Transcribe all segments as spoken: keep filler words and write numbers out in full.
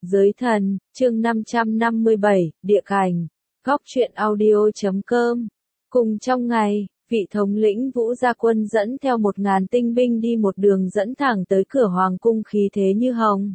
Giới thần, chương năm trăm năm mươi bảy, địa cảnh, góc truyện audio chấm com. Cùng trong ngày, vị thống lĩnh Vũ Gia Quân dẫn theo một ngàn tinh binh đi một đường dẫn thẳng tới cửa hoàng cung, khí thế như hồng.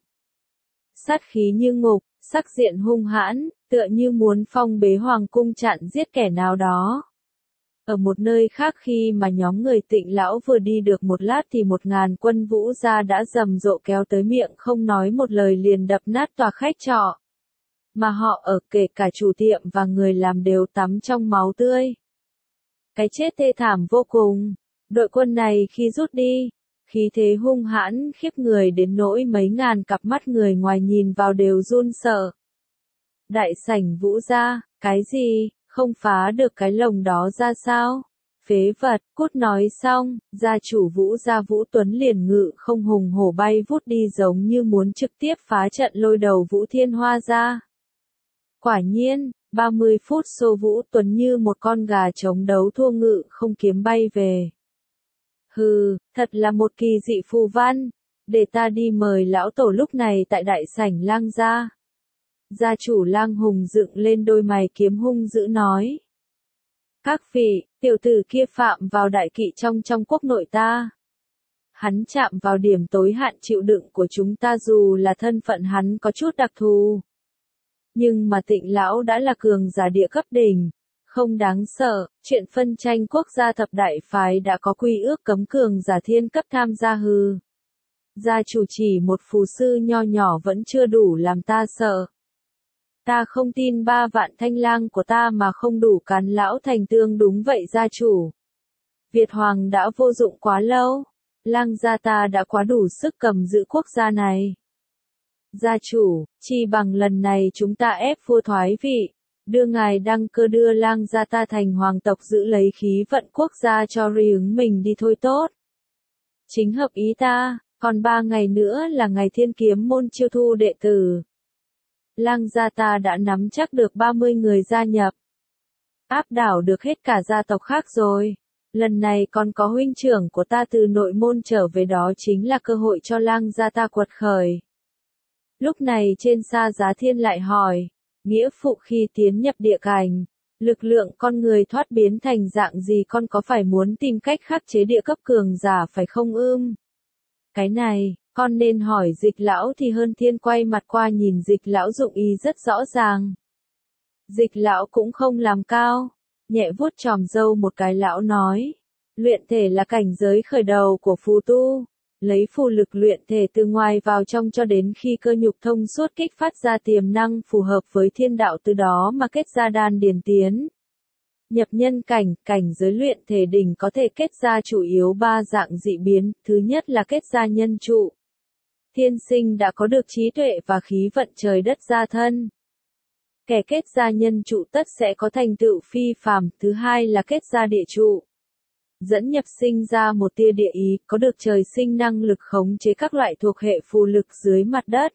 Sát khí như ngục, sắc diện hung hãn, tựa như muốn phong bế hoàng cung chặn giết kẻ nào đó. Ở một nơi khác, khi mà nhóm người Tịnh lão vừa đi được một lát thì một ngàn quân Vũ gia đã rầm rộ kéo tới, miệng không nói một lời liền đập nát tòa khách trọ. Mà họ ở kể cả chủ tiệm và người làm đều tắm trong máu tươi. Cái chết thê thảm vô cùng. Đội quân này khi rút đi, khí thế hung hãn khiếp người đến nỗi mấy ngàn cặp mắt người ngoài nhìn vào đều run sợ. Đại sảnh Vũ gia, cái gì? Không phá được cái lồng đó ra sao? Phế vật, cút. Nói xong, gia chủ Vũ gia Vũ Tuấn liền ngự không hùng hổ bay vút đi, giống như muốn trực tiếp phá trận lôi đầu Vũ Thiên Hoa ra. Quả nhiên, ba mươi phút sau Vũ Tuấn như một con gà chống đấu thua ngự không kiếm bay về. Hừ, thật là một kỳ dị phù văn, để ta đi mời lão tổ lúc này tại đại sảnh Lang gia. Gia chủ Lang Hùng dựng lên đôi mày kiếm hung dữ nói. Các vị, tiểu tử kia phạm vào đại kỵ trong trong quốc nội ta. Hắn chạm vào điểm tối hạn chịu đựng của chúng ta, dù là thân phận hắn có chút đặc thù. Nhưng mà Tịnh lão đã là cường giả địa cấp đỉnh, không đáng sợ. Chuyện phân tranh quốc gia thập đại phái đã có quy ước cấm cường giả thiên cấp tham gia hư. Gia chủ chỉ một phù sư nho nhỏ vẫn chưa đủ làm ta sợ. Ta không tin ba vạn thanh lang của ta mà không đủ cắn lão thành tương. Đúng vậy gia chủ. Việt Hoàng đã vô dụng quá lâu. Lang gia ta đã quá đủ sức cầm giữ quốc gia này. Gia chủ, chi bằng lần này chúng ta ép vua thoái vị, đưa ngài đăng cơ, đưa Lang gia ta thành hoàng tộc, giữ lấy khí vận quốc gia cho ri ứng mình đi thôi tốt. Chính hợp ý ta, còn ba ngày nữa là ngày thiên kiếm môn chiêu thu đệ tử. Lang gia ta đã nắm chắc được ba mươi người gia nhập. Áp đảo được hết cả gia tộc khác rồi. Lần này còn có huynh trưởng của ta từ nội môn trở về, đó chính là cơ hội cho Lang gia ta quật khởi. Lúc này trên Sa Giá Thiên lại hỏi, nghĩa phụ khi tiến nhập địa cảnh, lực lượng con người thoát biến thành dạng gì, con có phải muốn tìm cách khắc chế địa cấp cường giả phải không ưm? Cái này, con nên hỏi Dịch lão thì hơn. Thiên quay mặt qua nhìn Dịch lão, dụng ý rất rõ ràng. Dịch lão cũng không làm cao, nhẹ vuốt chòm râu một cái, lão nói, luyện thể là cảnh giới khởi đầu của phù tu. Lấy phù lực luyện thể từ ngoài vào trong cho đến khi cơ nhục thông suốt, kích phát ra tiềm năng phù hợp với thiên đạo, từ đó mà kết ra đan điền tiến. Nhập nhân cảnh, cảnh giới luyện thể đỉnh có thể kết ra chủ yếu ba dạng dị biến. Thứ nhất là kết ra nhân trụ. Thiên sinh đã có được trí tuệ và khí vận trời đất gia thân. Kẻ kết ra nhân trụ tất sẽ có thành tựu phi phàm. Thứ hai là kết ra địa trụ. Dẫn nhập sinh ra một tia địa ý, có được trời sinh năng lực khống chế các loại thuộc hệ phù lực dưới mặt đất.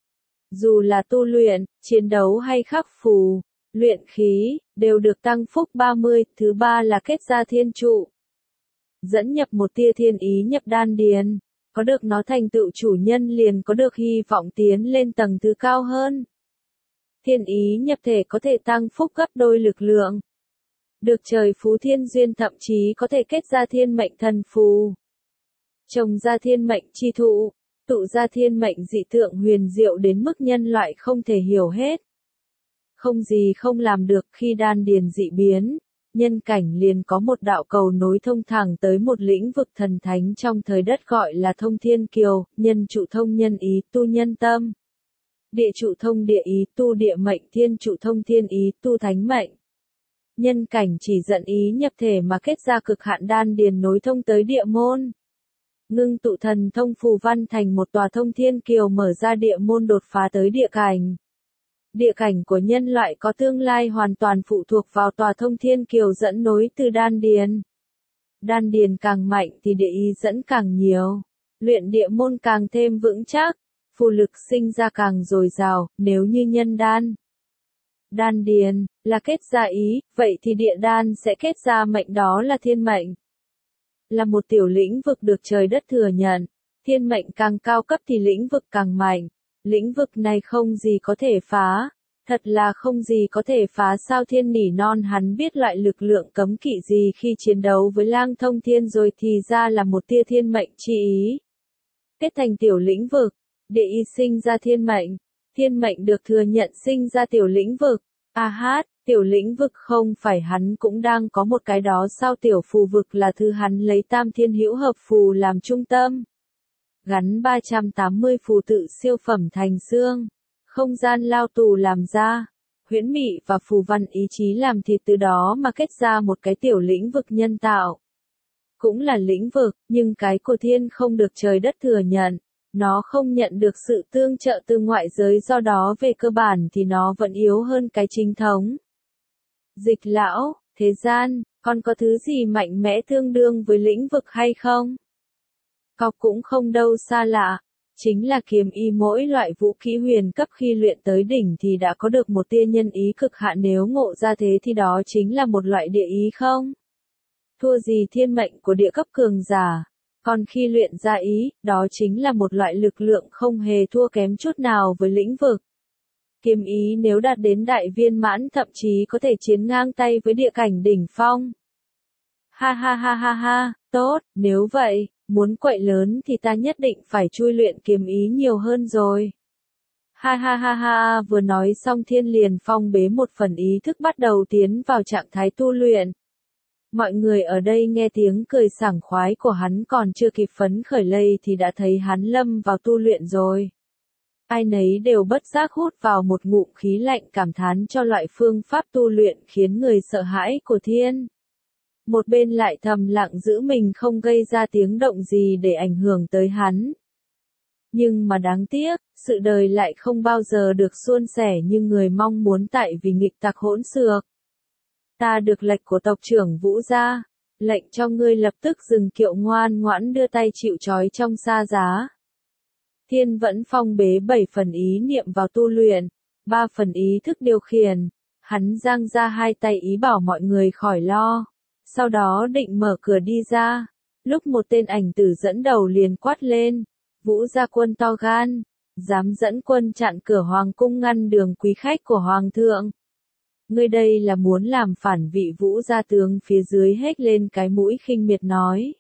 Dù là tu luyện, chiến đấu hay khắc phù, luyện khí, đều được tăng phúc ba mươi. Thứ ba là kết ra thiên trụ. Dẫn nhập một tia thiên ý nhập đan điền, có được nó thành tựu chủ nhân liền có được hy vọng tiến lên tầng thứ cao hơn. Thiên ý nhập thể có thể tăng phúc gấp đôi lực lượng. Được trời phú thiên duyên, thậm chí có thể kết ra thiên mệnh thần phù. Trồng ra thiên mệnh chi thụ, tụ ra thiên mệnh dị tượng huyền diệu đến mức nhân loại không thể hiểu hết. Không gì không làm được. Khi đan điền dị biến, nhân cảnh liền có một đạo cầu nối thông thẳng tới một lĩnh vực thần thánh trong thời đất gọi là thông thiên kiều. Nhân trụ thông nhân ý, tu nhân tâm. Địa trụ thông địa ý, tu địa mệnh. Thiên trụ thông thiên ý, tu thánh mệnh. Nhân cảnh chỉ dẫn ý nhập thể mà kết ra cực hạn đan điền nối thông tới địa môn. Ngưng tụ thần thông phù văn thành một tòa thông thiên kiều, mở ra địa môn đột phá tới địa cảnh. Địa cảnh của nhân loại có tương lai hoàn toàn phụ thuộc vào tòa thông thiên kiều dẫn nối từ đan điền. Đan điền càng mạnh thì địa ý dẫn càng nhiều. Luyện địa môn càng thêm vững chắc, phù lực sinh ra càng dồi dào. Nếu như nhân đan đan điền là kết ra ý, vậy thì địa đan sẽ kết ra mệnh, đó là thiên mệnh. Là một tiểu lĩnh vực được trời đất thừa nhận, thiên mệnh càng cao cấp thì lĩnh vực càng mạnh. Lĩnh vực này không gì có thể phá. Thật là không gì có thể phá sao Thiên nỉ non hắn biết loại lực lượng cấm kỵ gì khi chiến đấu với Lang Thông Thiên rồi thì ra là một tia thiên mệnh chi ý. Kết thành tiểu lĩnh vực, địa y sinh ra thiên mệnh, thiên mệnh được thừa nhận sinh ra tiểu lĩnh vực. A hát, tiểu lĩnh vực không phải hắn cũng đang có một cái đó sao tiểu phù vực là thứ hắn lấy tam thiên hữu hợp phù làm trung tâm. Gắn ba trăm tám mươi phù tự siêu phẩm thành xương, không gian lao tù làm ra, huyễn mị và phù văn ý chí làm thịt từ đó mà kết ra một cái tiểu lĩnh vực nhân tạo. Cũng là lĩnh vực, nhưng cái của thiên không được trời đất thừa nhận. Nó không nhận được sự tương trợ từ ngoại giới do đó về cơ bản thì nó vẫn yếu hơn cái chính thống. Dịch lão, thế gian, còn có thứ gì mạnh mẽ tương đương với lĩnh vực hay không? Cọc cũng không đâu xa lạ. Chính là kiếm y mỗi loại vũ khí huyền cấp khi luyện tới đỉnh thì đã có được một tia nhân ý cực hạn nếu ngộ ra thế thì đó chính là một loại địa ý không? Thua gì thiên mệnh của địa cấp cường giả. Còn khi luyện ra ý, đó chính là một loại lực lượng không hề thua kém chút nào với lĩnh vực. Kiếm ý nếu đạt đến đại viên mãn thậm chí có thể chiến ngang tay với địa cảnh đỉnh phong. Ha ha ha ha ha, tốt, nếu vậy, muốn quậy lớn thì ta nhất định phải chui luyện kiếm ý nhiều hơn rồi. Ha ha ha ha, vừa nói xong Thiên liền phong bế một phần ý thức bắt đầu tiến vào trạng thái tu luyện. Mọi người ở đây nghe tiếng cười sảng khoái của hắn còn chưa kịp phấn khởi lây thì đã thấy hắn lâm vào tu luyện rồi. Ai nấy đều bất giác hút vào một ngụm khí lạnh cảm thán cho loại phương pháp tu luyện khiến người sợ hãi của Thiên. Một bên lại thầm lặng giữ mình không gây ra tiếng động gì để ảnh hưởng tới hắn. Nhưng mà đáng tiếc, sự đời lại không bao giờ được suôn sẻ như người mong muốn tại vì nghịch tặc hỗn xược. Ta được lệnh của tộc trưởng Vũ gia, lệnh cho ngươi lập tức dừng kiệu ngoan ngoãn đưa tay chịu trói trong sa giá. Thiên vẫn phong bế bảy phần ý niệm vào tu luyện, ba phần ý thức điều khiển, hắn giang ra hai tay ý bảo mọi người khỏi lo, sau đó định mở cửa đi ra, lúc một tên ảnh tử dẫn đầu liền quát lên, Vũ gia quân to gan, dám dẫn quân chặn cửa hoàng cung ngăn đường quý khách của hoàng thượng. Ngươi đây là muốn làm phản vị Vũ gia tướng phía dưới hét lên cái mũi khinh miệt nói.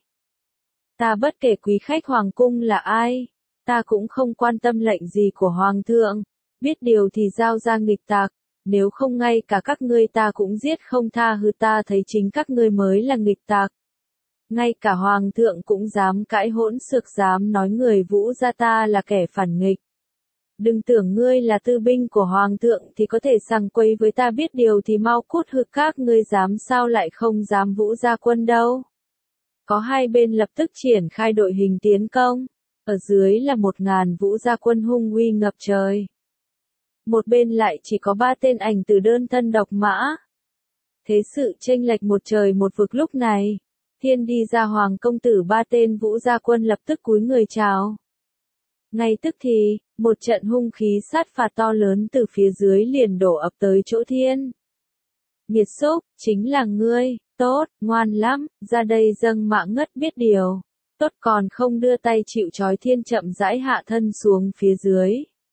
Ta bất kể quý khách hoàng cung là ai, ta cũng không quan tâm lệnh gì của hoàng thượng, biết điều thì giao ra nghịch tặc, nếu không ngay cả các ngươi ta cũng giết không tha hư ta thấy chính các ngươi mới là nghịch tặc. Ngay cả hoàng thượng cũng dám cãi hỗn xược dám nói người Vũ gia ta là kẻ phản nghịch. Đừng tưởng ngươi là tư binh của hoàng thượng thì có thể sằng quấy với ta biết điều thì mau cút hư các ngươi dám sao lại không dám Vũ gia quân đâu. Có hai bên lập tức triển khai đội hình tiến công, ở dưới là một ngàn Vũ gia quân hung uy ngập trời. Một bên lại chỉ có ba tên ảnh tử đơn thân độc mã. Thế sự chênh lệch một trời một vực lúc này, Thiên đi ra hoàng công tử ba tên Vũ gia quân lập tức cúi người chào. Ngay tức thì, một trận hung khí sát phạt to lớn từ phía dưới liền đổ ập tới chỗ Thiên. Nghiệt xúc, chính là ngươi, tốt, ngoan lắm, ra đây dâng mạng ngất biết điều. Tốt còn không đưa tay chịu trói Thiên chậm rãi hạ thân xuống phía dưới.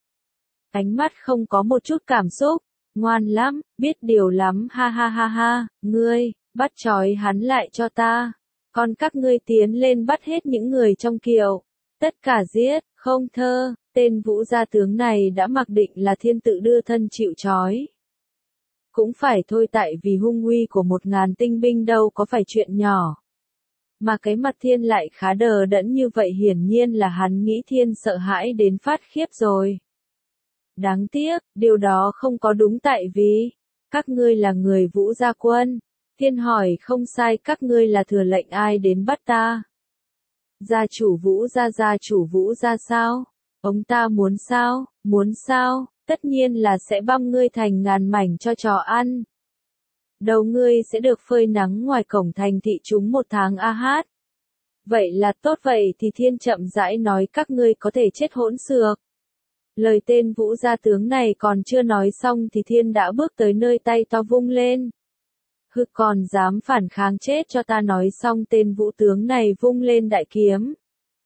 Ánh mắt không có một chút cảm xúc, ngoan lắm, biết điều lắm ha ha ha ha, ngươi, bắt trói hắn lại cho ta. Còn các ngươi tiến lên bắt hết những người trong kiệu. Tất cả giết, không thơ, tên Vũ gia tướng này đã mặc định là Thiên tự đưa thân chịu trói. Cũng phải thôi tại vì hung uy của một ngàn tinh binh đâu có phải chuyện nhỏ. Mà cái mặt Thiên lại khá đờ đẫn như vậy hiển nhiên là hắn nghĩ Thiên sợ hãi đến phát khiếp rồi. Đáng tiếc, điều đó không có đúng tại vì, các ngươi là người Vũ gia quân. Thiên hỏi không sai các ngươi là thừa lệnh ai đến bắt ta. Gia chủ Vũ gia gia chủ Vũ gia sao? Ông ta muốn sao? Muốn sao? Tất nhiên là sẽ băm ngươi thành ngàn mảnh cho chó ăn. Đầu ngươi sẽ được phơi nắng ngoài cổng thành thị chúng một tháng a hát. Vậy là tốt vậy thì Thiên chậm rãi nói các ngươi có thể chết hỗn xược. Lời tên Vũ gia tướng này còn chưa nói xong thì Thiên đã bước tới nơi tay to vung lên. Hự còn dám phản kháng chết cho ta nói xong tên Vũ tướng này vung lên đại kiếm.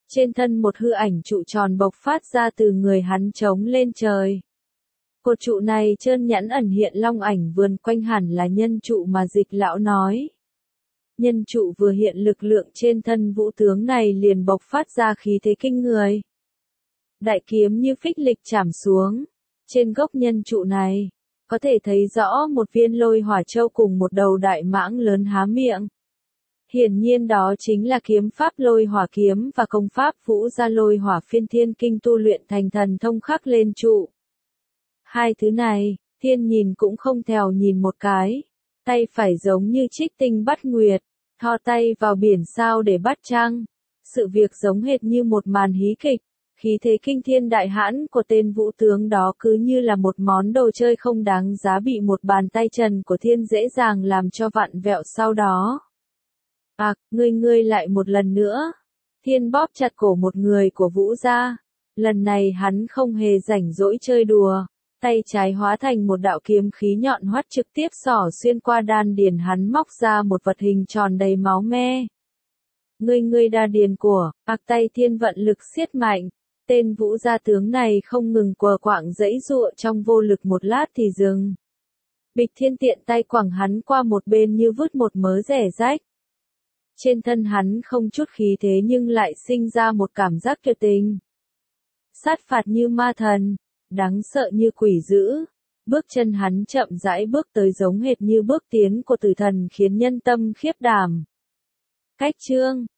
Trên thân một hư ảnh trụ tròn bộc phát ra từ người hắn trống lên trời. Cột trụ này trơn nhẵn ẩn hiện long ảnh vườn quanh hẳn là nhân trụ mà Dịch lão nói. Nhân trụ vừa hiện lực lượng trên thân vũ tướng này liền bộc phát ra khí thế kinh người. Đại kiếm như phích lịch chảm xuống. Trên gốc nhân trụ này, có thể thấy rõ một viên lôi hỏa châu cùng một đầu đại mãng lớn há miệng. Hiển nhiên đó chính là kiếm pháp lôi hỏa kiếm và công pháp vũ gia lôi hỏa phiên thiên kinh tu luyện thành thần thông khắc lên trụ. Hai thứ này, Thiên nhìn cũng không thèm nhìn một cái. Tay phải giống như trích tinh bắt nguyệt, thò tay vào biển sao để bắt trăng. Sự việc giống hệt như một màn hí kịch. Khí thế kinh thiên đại hãn của tên vũ tướng đó cứ như là một món đồ chơi không đáng giá bị một bàn tay trần của Thiên dễ dàng làm cho vặn vẹo sau đó. À, ngươi ngươi lại một lần nữa. Thiên bóp chặt cổ một người của Vũ gia. Lần này hắn không hề rảnh rỗi chơi đùa. Tay trái hóa thành một đạo kiếm khí nhọn hoắt trực tiếp xỏ xuyên qua đan điền hắn, móc ra một vật hình tròn đầy máu me. Ngươi ngươi đa điền của, ạc tay Thiên vận lực siết mạnh. Tên Vũ gia tướng này không ngừng quờ quạng giãy giụa trong vô lực, một lát thì dừng. Bịch Thiên tiện tay quẳng hắn qua một bên như vứt một mớ rẻ rách. Trên thân hắn không chút khí thế nhưng lại sinh ra một cảm giác tuyệt tình. Sát phạt như ma thần, đáng sợ như quỷ dữ. Bước chân hắn chậm rãi bước tới giống hệt như bước tiến của tử thần khiến nhân tâm khiếp đảm. Cách chương